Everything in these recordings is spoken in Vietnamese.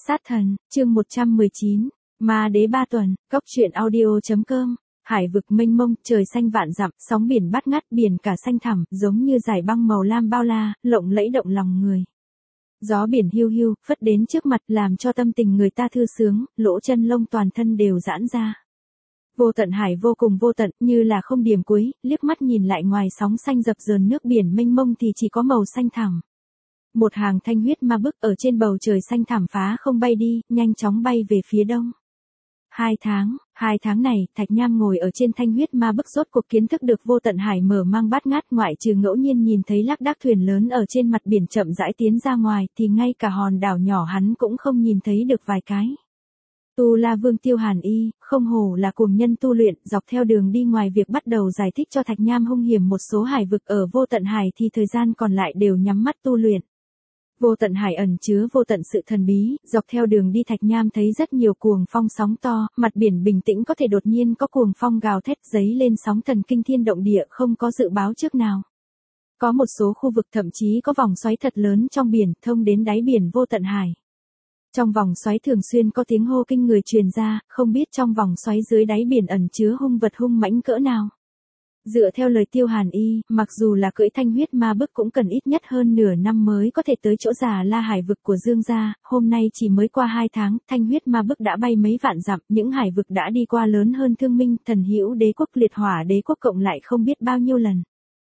Sát thần, chương 119, Ma đế 3 tuần, Cốc truyện audio.com. Hải vực mênh mông, trời xanh vạn dặm, sóng biển bát ngát, biển cả xanh thẳm, giống như dải băng màu lam bao la, lộng lẫy động lòng người. Gió biển hiu hiu, phất đến trước mặt làm cho tâm tình người ta thư sướng, lỗ chân lông toàn thân đều giãn ra. Vô tận hải vô cùng vô tận, như là không điểm cuối, liếc mắt nhìn lại ngoài sóng xanh dập dờn nước biển mênh mông thì chỉ có màu xanh thẳm. Một hàng thanh huyết ma bức ở trên bầu trời xanh thẳm phá không bay đi, nhanh chóng bay về phía đông. 2 tháng này, Thạch Nham ngồi ở trên thanh huyết ma bức rốt cuộc kiến thức được vô tận hải mở mang bát ngát, ngoại trừ ngẫu nhiên nhìn thấy lác đác thuyền lớn ở trên mặt biển chậm rãi tiến ra ngoài thì ngay cả hòn đảo nhỏ hắn cũng không nhìn thấy được vài cái. Tu La Vương Tiêu Hàn Y, không hổ là cuồng nhân tu luyện, dọc theo đường đi ngoài việc bắt đầu giải thích cho Thạch Nham hung hiểm một số hải vực ở vô tận hải thì thời gian còn lại đều nhắm mắt tu luyện. Vô tận hải ẩn chứa vô tận sự thần bí, dọc theo đường đi Thạch Nham thấy rất nhiều cuồng phong sóng to, mặt biển bình tĩnh có thể đột nhiên có cuồng phong gào thét giấy lên sóng thần kinh thiên động địa không có dự báo trước nào. Có một số khu vực thậm chí có vòng xoáy thật lớn trong biển thông đến đáy biển vô tận hải. Trong vòng xoáy thường xuyên có tiếng hô kinh người truyền ra, không biết trong vòng xoáy dưới đáy biển ẩn chứa hung vật hung mãnh cỡ nào. Dựa theo lời Tiêu Hàn Y, mặc dù là cưỡi thanh huyết ma bức cũng cần ít nhất hơn nửa năm mới có thể tới chỗ Già La hải vực của Dương gia, hôm nay chỉ mới qua 2 tháng, thanh huyết ma bức đã bay mấy vạn dặm, những hải vực đã đi qua lớn hơn Thương Minh, Thần Hữu Đế quốc, Liệt Hỏa Đế quốc cộng lại không biết bao nhiêu lần.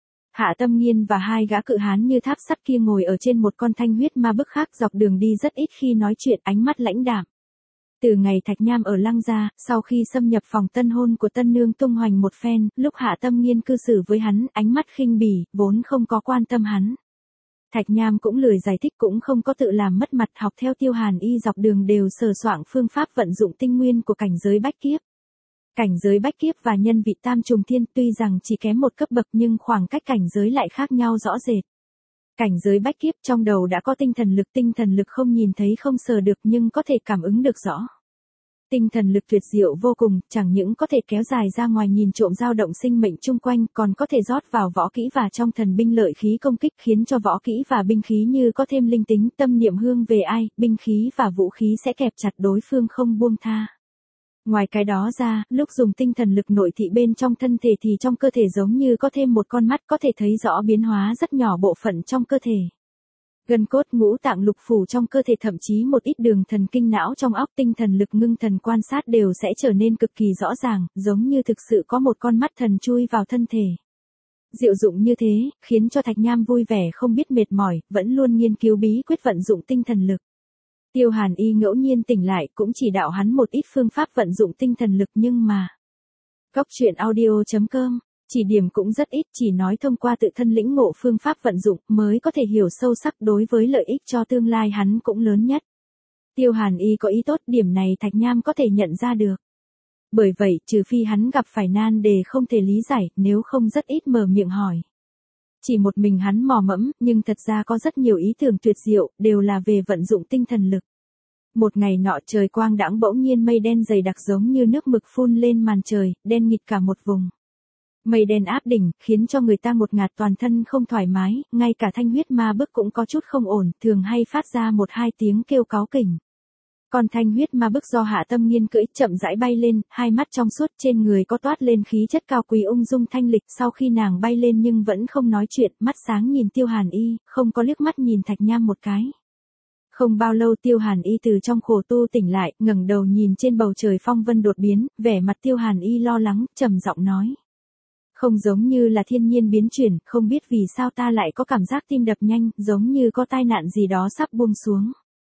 Hạ Tâm Nghiên và 2 gã cự hán như tháp sắt kia ngồi ở trên một con thanh huyết ma bức khác, dọc đường đi rất ít khi nói chuyện, ánh mắt lãnh đạm. Từ ngày Thạch Nham ở Lăng gia, sau khi xâm nhập phòng tân hôn của tân nương tung hoành một phen, lúc Hạ Tâm Nghiên cư xử với hắn, ánh mắt khinh bỉ, vốn không có quan tâm hắn. Thạch Nham cũng lười giải thích, cũng không có tự làm mất mặt, học theo Tiêu Hàn Y dọc đường đều sờ soạng phương pháp vận dụng tinh nguyên của cảnh giới bách kiếp. Cảnh giới bách kiếp và nhân vị tam trùng thiên tuy rằng chỉ kém một cấp bậc nhưng khoảng cách cảnh giới lại khác nhau rõ rệt. Cảnh giới bách kiếp trong đầu đã có tinh thần lực không nhìn thấy không sờ được nhưng có thể cảm ứng được rõ. Tinh thần lực tuyệt diệu vô cùng, chẳng những có thể kéo dài ra ngoài nhìn trộm dao động sinh mệnh chung quanh, còn có thể rót vào võ kỹ và trong thần binh lợi khí công kích, khiến cho võ kỹ và binh khí như có thêm linh tính, tâm niệm hướng về ai, binh khí và vũ khí sẽ kẹp chặt đối phương không buông tha. Ngoài cái đó ra, lúc dùng tinh thần lực nội thị bên trong thân thể thì trong cơ thể giống như có thêm một con mắt có thể thấy rõ biến hóa rất nhỏ bộ phận trong cơ thể. Gân cốt ngũ tạng lục phủ trong cơ thể thậm chí một ít đường thần kinh não trong óc, tinh thần lực ngưng thần quan sát đều sẽ trở nên cực kỳ rõ ràng, giống như thực sự có một con mắt thần chui vào thân thể. Diệu dụng như thế, khiến cho Thạch Nham vui vẻ không biết mệt mỏi, vẫn luôn nghiên cứu bí quyết vận dụng tinh thần lực. Tiêu Hàn Y ngẫu nhiên tỉnh lại cũng chỉ đạo hắn một ít phương pháp vận dụng tinh thần lực nhưng mà Cốc truyện audio.com chỉ điểm cũng rất ít, chỉ nói thông qua tự thân lĩnh ngộ phương pháp vận dụng mới có thể hiểu sâu sắc, đối với lợi ích cho tương lai hắn cũng lớn nhất. Tiêu Hàn Y có ý tốt, điểm này Thạch Nham có thể nhận ra được. Bởi vậy, trừ phi hắn gặp phải nan đề không thể lý giải, nếu không rất ít mở miệng hỏi. Chỉ một mình hắn mò mẫm, nhưng thật ra có rất nhiều ý tưởng tuyệt diệu, đều là về vận dụng tinh thần lực. Một ngày nọ trời quang đãng bỗng nhiên mây đen dày đặc giống như nước mực phun lên màn trời, đen nghịt cả một vùng. Mây đen áp đỉnh, khiến cho người ta một ngạt toàn thân không thoải mái, ngay cả thanh huyết ma bức cũng có chút không ổn, thường hay phát ra 1-2 tiếng kêu cáu kỉnh. Còn thanh huyết ma bức do Hạ Tâm Nghiên cưỡi chậm rãi bay lên, hai mắt trong suốt, trên người có toát lên khí chất cao quý ung dung thanh lịch, sau khi nàng bay lên nhưng vẫn không nói chuyện, mắt sáng nhìn Tiêu Hàn Y, không có liếc mắt nhìn Thạch Nham một cái. Không bao lâu Tiêu Hàn Y từ trong khổ tu tỉnh lại, ngẩng đầu nhìn trên bầu trời phong vân đột biến, vẻ mặt Tiêu Hàn Y lo lắng, trầm giọng nói. Không giống như là thiên nhiên biến chuyển, không biết vì sao ta lại có cảm giác tim đập nhanh, giống như có tai nạn gì đó sắp buông xuống.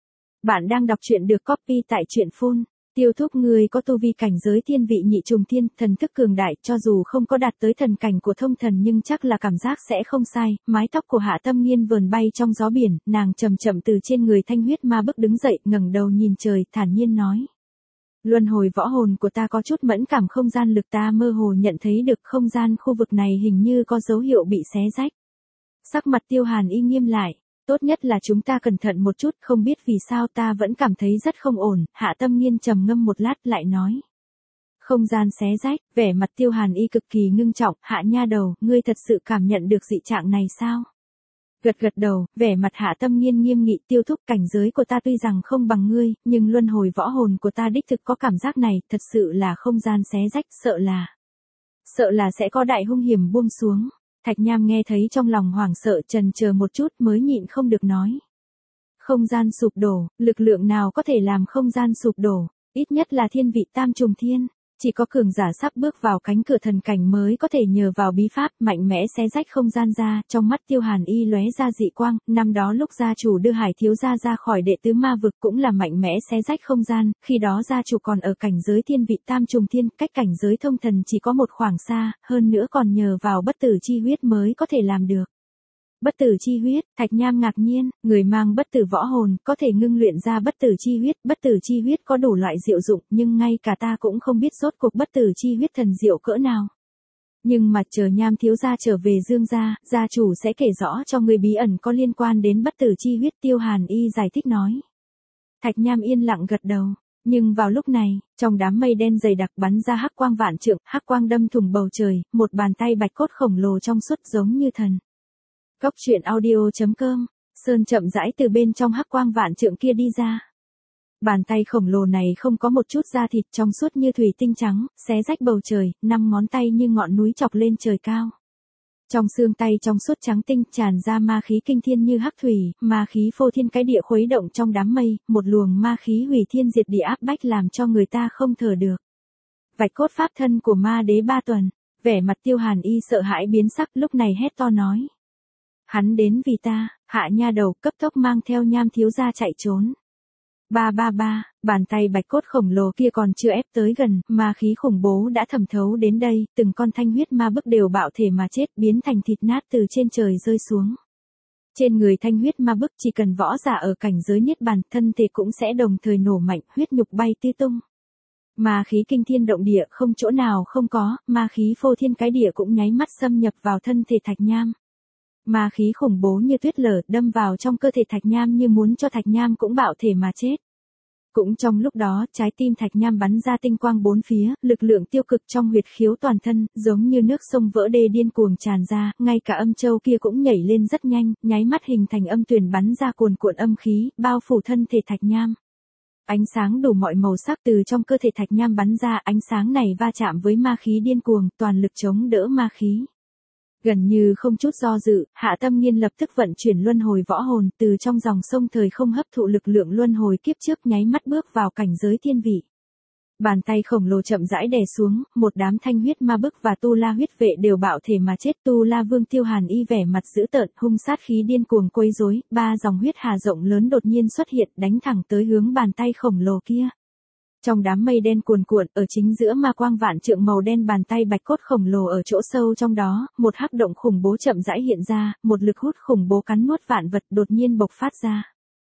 Bạn đang đọc truyện được copy tại truyện phun. Tiêu Thúc, người có tu vi cảnh giới thiên vị nhị trùng thiên, thần thức cường đại, cho dù không có đạt tới thần cảnh của thông thần nhưng chắc là cảm giác sẽ không sai. Mái tóc của Hạ Tâm Nghiên vờn bay trong gió biển, nàng chậm chậm từ trên người thanh huyết ma bức đứng dậy, ngẩng đầu nhìn trời, thản nhiên nói. Luân hồi võ hồn của ta có chút mẫn cảm không gian lực, ta mơ hồ nhận thấy được không gian khu vực này hình như có dấu hiệu bị xé rách. Sắc mặt Tiêu Hàn Y nghiêm lại. Tốt nhất là chúng ta cẩn thận một chút, không biết vì sao ta vẫn cảm thấy rất không ổn. Hạ Tâm Nghiên trầm ngâm một lát lại nói. Không gian xé rách, vẻ mặt Tiêu Hàn Y cực kỳ ngưng trọng, Hạ nha đầu, ngươi thật sự cảm nhận được dị trạng này sao? Gật gật đầu, vẻ mặt Hạ Tâm Nghiên nghiêm nghị, Tiêu thúc, cảnh giới của ta tuy rằng không bằng ngươi, nhưng luân hồi võ hồn của ta đích thực có cảm giác này, thật sự là không gian xé rách, sợ là sẽ có đại hung hiểm buông xuống. Thạch Nham nghe thấy trong lòng hoảng sợ, chần chờ một chút mới nhịn không được nói. Không gian sụp đổ, lực lượng nào có thể làm không gian sụp đổ, ít nhất là thiên vị tam trùng thiên. Chỉ có cường giả sắp bước vào cánh cửa thần cảnh mới có thể nhờ vào bí pháp mạnh mẽ xé rách không gian ra. Trong mắt Tiêu Hàn Y lóe ra dị quang, năm đó lúc gia chủ đưa Hải thiếu gia ra khỏi đệ tứ ma vực cũng là mạnh mẽ xé rách không gian, khi đó gia chủ còn ở cảnh giới thiên vị tam trùng thiên, cách cảnh giới thông thần chỉ có một khoảng xa, hơn nữa còn nhờ vào bất tử chi huyết mới có thể làm được. Bất tử chi huyết, Thạch Nham ngạc nhiên, người mang bất tử võ hồn, có thể ngưng luyện ra bất tử chi huyết có đủ loại diệu dụng, nhưng ngay cả ta cũng không biết rốt cuộc bất tử chi huyết thần diệu cỡ nào. Nhưng mà chờ Nham thiếu gia trở về Dương gia, gia chủ sẽ kể rõ cho người bí ẩn có liên quan đến bất tử chi huyết, Tiêu Hàn Y giải thích nói. Thạch Nham yên lặng gật đầu. Nhưng vào lúc này, trong đám mây đen dày đặc bắn ra hắc quang vạn trượng, hắc quang đâm thủng bầu trời, một bàn tay bạch cốt khổng lồ trong suốt giống như thần. Cốc truyện audio.com, Sơn chậm rãi từ bên trong hắc quang vạn trượng kia đi ra. Bàn tay khổng lồ này không có một chút da thịt, trong suốt như thủy tinh trắng, xé rách bầu trời, 5 ngón tay như ngọn núi chọc lên trời cao. Trong xương tay trong suốt trắng tinh tràn ra ma khí kinh thiên như hắc thủy, ma khí phô thiên cái địa khuấy động trong đám mây, một luồng ma khí hủy thiên diệt địa áp bách làm cho người ta không thở được. Vạch cốt pháp thân của ma đế ba tuần, vẻ mặt Tiêu Hàn Y sợ hãi biến sắc, lúc này hét to nói. Hắn đến vì ta, Hạ nha đầu, cấp tốc mang theo Nham thiếu gia chạy trốn. Ba, bàn tay bạch cốt khổng lồ kia còn chưa ép tới gần, ma khí khủng bố đã thẩm thấu đến đây, từng con thanh huyết ma bức đều bạo thể mà chết, biến thành thịt nát từ trên trời rơi xuống. Trên người thanh huyết ma bức chỉ cần võ giả ở cảnh giới niết bàn, thân thể cũng sẽ đồng thời nổ mạnh, huyết nhục bay tứ tung. Ma khí kinh thiên động địa không chỗ nào không có, ma khí phô thiên cái địa cũng nháy mắt xâm nhập vào thân thể Thạch Nham. Ma khí khủng bố như tuyết lở đâm vào trong cơ thể Thạch Nham như muốn cho Thạch Nham cũng bạo thể mà chết. Cũng trong lúc đó, trái tim Thạch Nham bắn ra tinh quang bốn phía, lực lượng tiêu cực trong huyệt khiếu toàn thân, giống như nước sông vỡ đê điên cuồng tràn ra, ngay cả âm châu kia cũng nhảy lên rất nhanh, nháy mắt hình thành âm tuyền bắn ra cuồn cuộn âm khí, bao phủ thân thể Thạch Nham. Ánh sáng đủ mọi màu sắc từ trong cơ thể Thạch Nham bắn ra, ánh sáng này va chạm với ma khí điên cuồng, toàn lực chống đỡ ma khí. Gần như không chút do dự, Hạ Tâm Nghiên lập tức vận chuyển luân hồi võ hồn, từ trong dòng sông thời không hấp thụ lực lượng luân hồi kiếp trước, nháy mắt bước vào cảnh giới thiên vị. Bàn tay khổng lồ chậm rãi đè xuống, một đám thanh huyết ma bức và tu la huyết vệ đều bạo thể mà chết. Tu la vương Tiêu Hàn Y vẻ mặt dữ tợn, hung sát khí điên cuồng quấy rối, 3 dòng huyết hà rộng lớn đột nhiên xuất hiện, đánh thẳng tới hướng bàn tay khổng lồ kia. Trong đám mây đen cuồn cuộn, ở chính giữa ma quang vạn trượng màu đen, bàn tay bạch cốt khổng lồ ở chỗ sâu trong đó, một hắc động khủng bố chậm rãi hiện ra, một lực hút khủng bố cắn nuốt vạn vật đột nhiên bộc phát ra.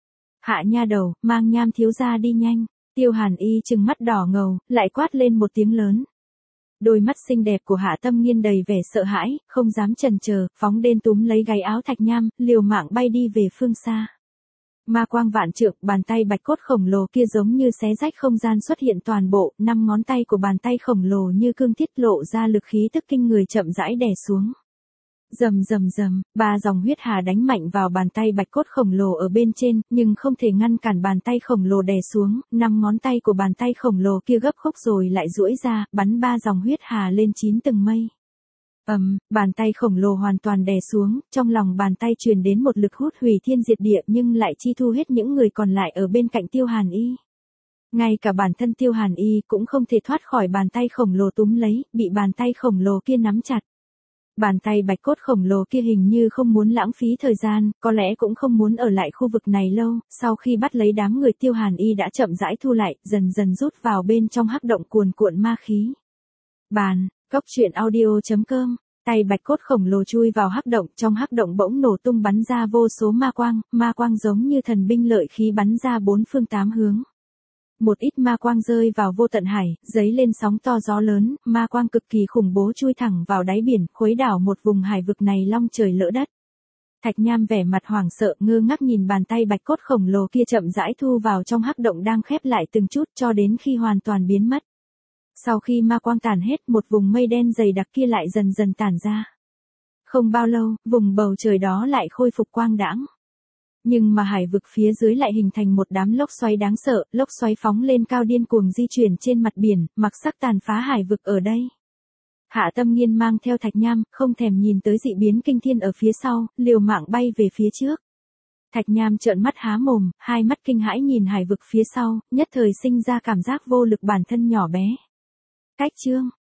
Hạ nha đầu, mang Nham thiếu gia đi nhanh. Tiêu Hàn Y trừng mắt đỏ ngầu, lại quát lên một tiếng lớn. Đôi mắt xinh đẹp của Hạ Tâm Nghiên đầy vẻ sợ hãi, không dám chần chờ, phóng đen túm lấy gáy áo Thạch Nham, liều mạng bay đi về phương xa. Ma quang vạn trượng, bàn tay bạch cốt khổng lồ kia giống như xé rách không gian xuất hiện toàn bộ, 5 ngón tay của bàn tay khổng lồ như cương thiết lộ ra lực khí tức kinh người chậm rãi đè xuống. Rầm rầm rầm, 3 dòng huyết hà đánh mạnh vào bàn tay bạch cốt khổng lồ ở bên trên, nhưng không thể ngăn cản bàn tay khổng lồ đè xuống, 5 ngón tay của bàn tay khổng lồ kia gấp khúc rồi lại duỗi ra, bắn 3 dòng huyết hà lên 9 tầng mây. Bàn tay khổng lồ hoàn toàn đè xuống, trong lòng bàn tay truyền đến một lực hút hủy thiên diệt địa nhưng lại chi thu hết những người còn lại ở bên cạnh Tiêu Hàn Y. Ngay cả bản thân Tiêu Hàn Y cũng không thể thoát khỏi bàn tay khổng lồ túm lấy, bị bàn tay khổng lồ kia nắm chặt. Bàn tay bạch cốt khổng lồ kia hình như không muốn lãng phí thời gian, có lẽ cũng không muốn ở lại khu vực này lâu, sau khi bắt lấy đám người Tiêu Hàn Y đã chậm rãi thu lại, dần dần rút vào bên trong hắc động cuồn cuộn ma khí. Cốc truyện audio.com, tay bạch cốt khổng lồ chui vào hắc động, trong hắc động bỗng nổ tung bắn ra vô số ma quang giống như thần binh lợi khí bắn ra 4 phương 8 hướng. Một ít ma quang rơi vào vô tận hải, giấy lên sóng to gió lớn, ma quang cực kỳ khủng bố chui thẳng vào đáy biển, khuấy đảo một vùng hải vực này long trời lỡ đất. Thạch Nham vẻ mặt hoảng sợ, ngơ ngác nhìn bàn tay bạch cốt khổng lồ kia chậm rãi thu vào trong hắc động đang khép lại từng chút cho đến khi hoàn toàn biến mất. Sau khi ma quang tàn hết, một vùng mây đen dày đặc kia lại dần dần tản ra. Không bao lâu, vùng bầu trời đó lại khôi phục quang đãng. Nhưng mà hải vực phía dưới lại hình thành một đám lốc xoáy đáng sợ, lốc xoáy phóng lên cao điên cuồng di chuyển trên mặt biển, mặc sắc tàn phá hải vực ở đây. Hạ Tâm Nghiên mang theo Thạch Nham, không thèm nhìn tới dị biến kinh thiên ở phía sau, liều mạng bay về phía trước. Thạch Nham trợn mắt há mồm, hai mắt kinh hãi nhìn hải vực phía sau, nhất thời sinh ra cảm giác vô lực bản thân nhỏ bé. Cách chương